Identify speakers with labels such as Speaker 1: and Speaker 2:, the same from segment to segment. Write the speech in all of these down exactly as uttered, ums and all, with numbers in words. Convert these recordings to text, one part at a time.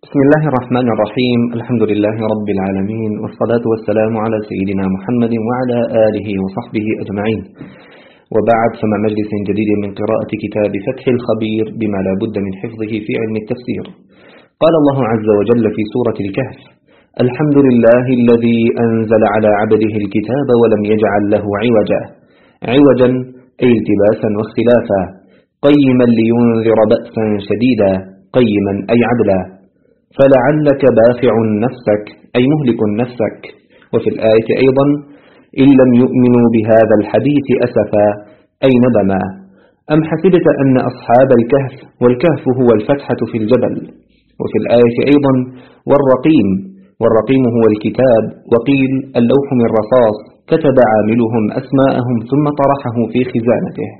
Speaker 1: بسم الله الرحمن الرحيم. الحمد لله رب العالمين، والصلاة والسلام على سيدنا محمد وعلى آله وصحبه أجمعين، وبعد، فما مجلس جديد من قراءة كتاب فتح الخبير بما لا بد من حفظه في علم التفسير. قال الله عز وجل في سورة الكهف: الحمد لله الذي أنزل على عبده الكتاب ولم يجعل له عوجا. عوجا أي التباسا واختلافا، قيما لينذر بأسا شديدا، قيما أي عدلا. فلعلك باخع نفسك أي مهلك نفسك. وفي الآية أيضا: إن لم يؤمنوا بهذا الحديث أسفا أي ندما. أم حسبت أن أصحاب الكهف، والكهف هو الفتحة في الجبل. وفي الآية أيضا: والرقيم، والرقيم هو الكتاب، وقيل اللوح من رصاص كتب عاملهم أسماءهم ثم طرحه في خزانته.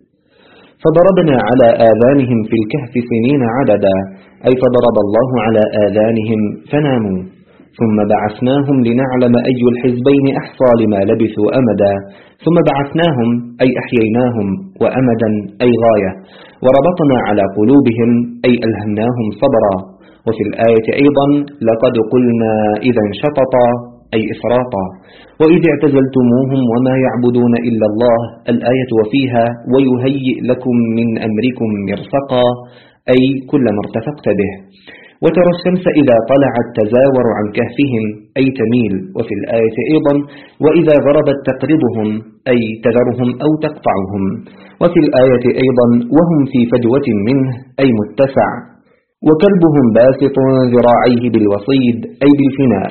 Speaker 1: فضربنا على آذانهم في الكهف سنين عددا، أي فضرب الله على آذانهم فناموا، ثم بعثناهم لنعلم أي الحزبين أحصى لما لبثوا أمدا. ثم بعثناهم أي أحييناهم، وأمدا أي غاية، وربطنا على قلوبهم أي ألهمناهم صبرا. وفي الآية أيضا: لقد قلنا إذا انشططا أي إفراطا. وإذ اعتزلتموهم وما يعبدون إلا الله، الآية وفيها: ويهيئ لكم من أمركم مرفقا أي كلما ارتفقت به. وترى الشمس إذا طلعت تزاور عن كهفهم أي تميل. وفي الآية أيضا: وإذا غربت تقرضهم أي تذرهم أو تقطعهم. وفي الآية أيضا: وهم في فجوة منه أي متسع. وكلبهم باسط ذراعيه بالوصيد أي بالفناء.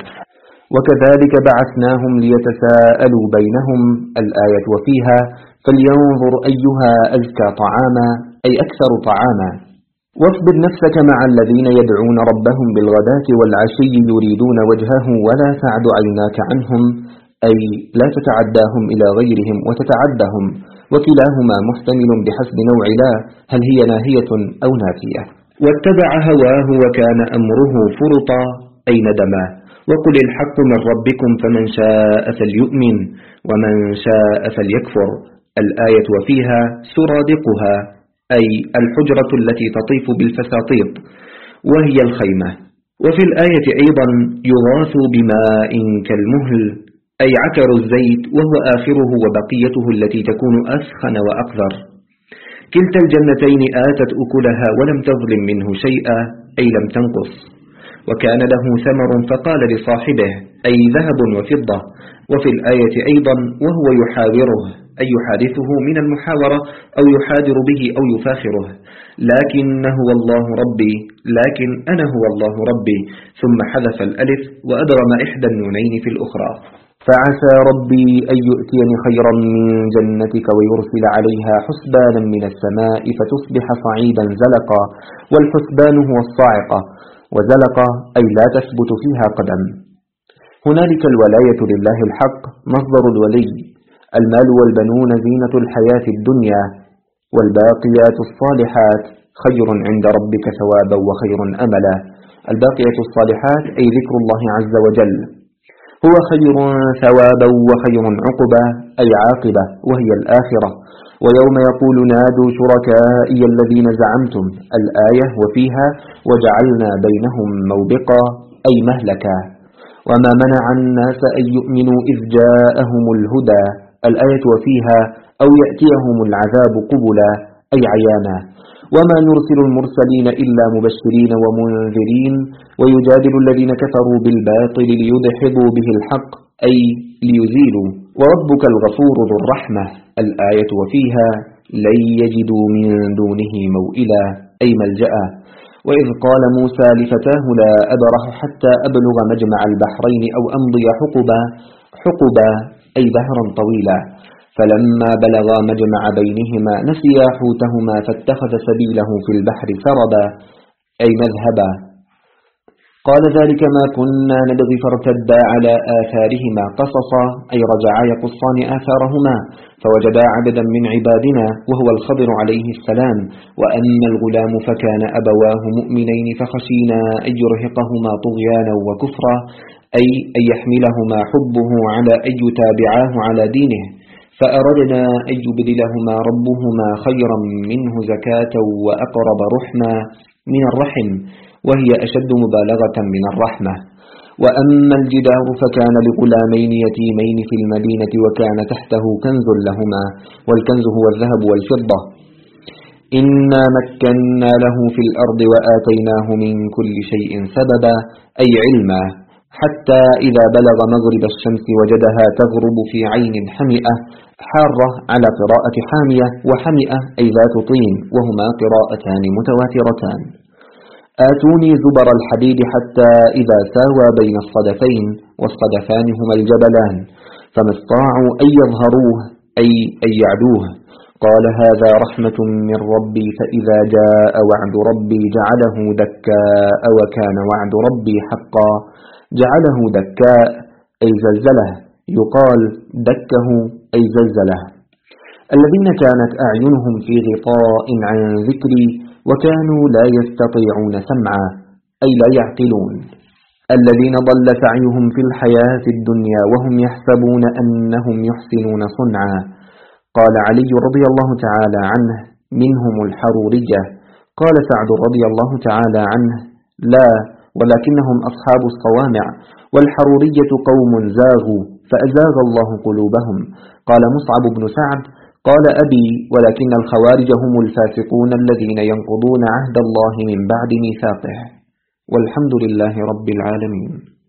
Speaker 1: وكذلك بعثناهم ليتساءلوا بينهم، الآية وفيها: فلينظر أيها أزكى طعاما أي أكثر طعاما. واصبر نفسك مع الذين يدعون ربهم بالغداة والعشي يريدون وجهه ولا تعد عيناك عنهم أي لا تتعداهم إلى غيرهم وتتعدهم. وكلاهما محتمل بحسب نوع لا، هل هي ناهية أو نافية. واتبع هواه وكان أمره فرطا أي ندما. وقل الحق من ربكم فمن شاء فليؤمن ومن شاء فليكفر، الآية وفيها: سرادقها أي الحجرة التي تطيف بالفساطيط وهي الخيمة. وفي الآية أيضا: يغاث بماء كالمهل أي عكر الزيت، وهو آخره وبقيته التي تكون أسخن وأقذر. كلتا الجنتين آتت أكلها ولم تظلم منه شيئا أي لم تنقص. وكان له ثمر فقال لصاحبه أي ذهب وفضة. وفي الآية أيضا: وهو يحاوره أي يحادثه من المحاورة أو يحادر به أو يفاخره. لكن هو الله ربي، لكن أنا هو الله ربي، ثم حذف الألف وأدغم إحدى النونين في الأخرى. فعسى ربي أن يؤتيني خيرا من جنتك ويرسل عليها حسبانا من السماء فتصبح صعيدا زلقا. والحسبان هو الصاعقة، وزلقة أي لا تثبت فيها قدم. هنالك الولاية لله الحق مصدر الولي. المال والبنون زينة الحياة الدنيا، والباقيات الصالحات خير عند ربك ثوابا وخير أملا. الباقيات الصالحات أي ذكر الله عز وجل، هو خير ثوابا وخير عقبا أي عاقبة، وهي الآخرة. ويوم يقول نادوا شركائي الذين زعمتم، الآية وفيها: وجعلنا بينهم موبقا أي مهلكا. وما منع الناس أن يؤمنوا إذ جاءهم الهدى، الآية وفيها: أو يأتيهم العذاب قبلا أي عيانا. وما نرسل المرسلين إلا مبشرين ومنذرين ويجادل الذين كفروا بالباطل ليدحضوا به الحق أي ليزيلوا. وربك الغفور ذو الرحمة، الآية وفيها: لن يجدوا من دونه موئلا أي ملجأ. وإذ قال موسى لفتاه: لا أبرح حتى أبلغ مجمع البحرين أو أمضي حقبا، حقبا أي بحرا طويلا. فلما بلغا مجمع بينهما نسيا حوتهما فاتخذ سبيله في البحر سربا أي مذهبا. قال: ذلك ما كنا نبغي فارتدا على آثارهما قصصا أي رجعا يقصان آثارهما. فوجدا عبدا من عبادنا وهو الخضر عليه السلام. وأما الغلام فكان أبواه مؤمنين فخشينا أن يرهقهما طغيانا وكفرا أي أن يحملهما حبه على أن يتابعاه على دينه. فأردنا أن يبدلهما ربهما خيرا منه زكاة وأقرب رحما من الرحم. وهي أشد مبالغة من الرحمة. وأما الجدار فكان لغلامين يتيمين في المدينة وكان تحته كنز لهما، والكنز هو الذهب والفضة. إنا مكنا له في الأرض وآتيناه من كل شيء سببا، أي علما، حتى إذا بلغ مغرب الشمس وجدها تغرب في عين حمئة، حارة على قراءة حامية، وحمئة أي ذات طين، وهما قراءتان متواترتان. آتوني زبر الحديد حتى إذا ساوى بين الصدفين، والصدفان هما الجبلان، فما استطاعوا أن يظهروه أي أن يعدوه. قال هذا رحمة من ربي فإذا جاء وعد ربي جعله دكاء وكان وعد ربي حقا. جعله دكاء أي زلزله، يقال دكه أي زلزله. الذين كانت أعينهم في غطاء عن ذكري وكانوا لا يستطيعون سمعا، أي لا يعقلون. الذين ضل سعيهم في الحياة الدنيا وهم يحسبون أنهم يحسنون صنعا. قال علي رضي الله تعالى عنه منهم الحرورية. قال سعد رضي الله تعالى عنه لا، ولكنهم أصحاب الصوامع، والحرورية قوم زاغوا فأزاغ الله قلوبهم. قال مصعب بن سعد قال أبي ولكن الخوارج هم الفاسقون الذين ينقضون عهد الله من بعد ميثاقه. والحمد لله رب العالمين.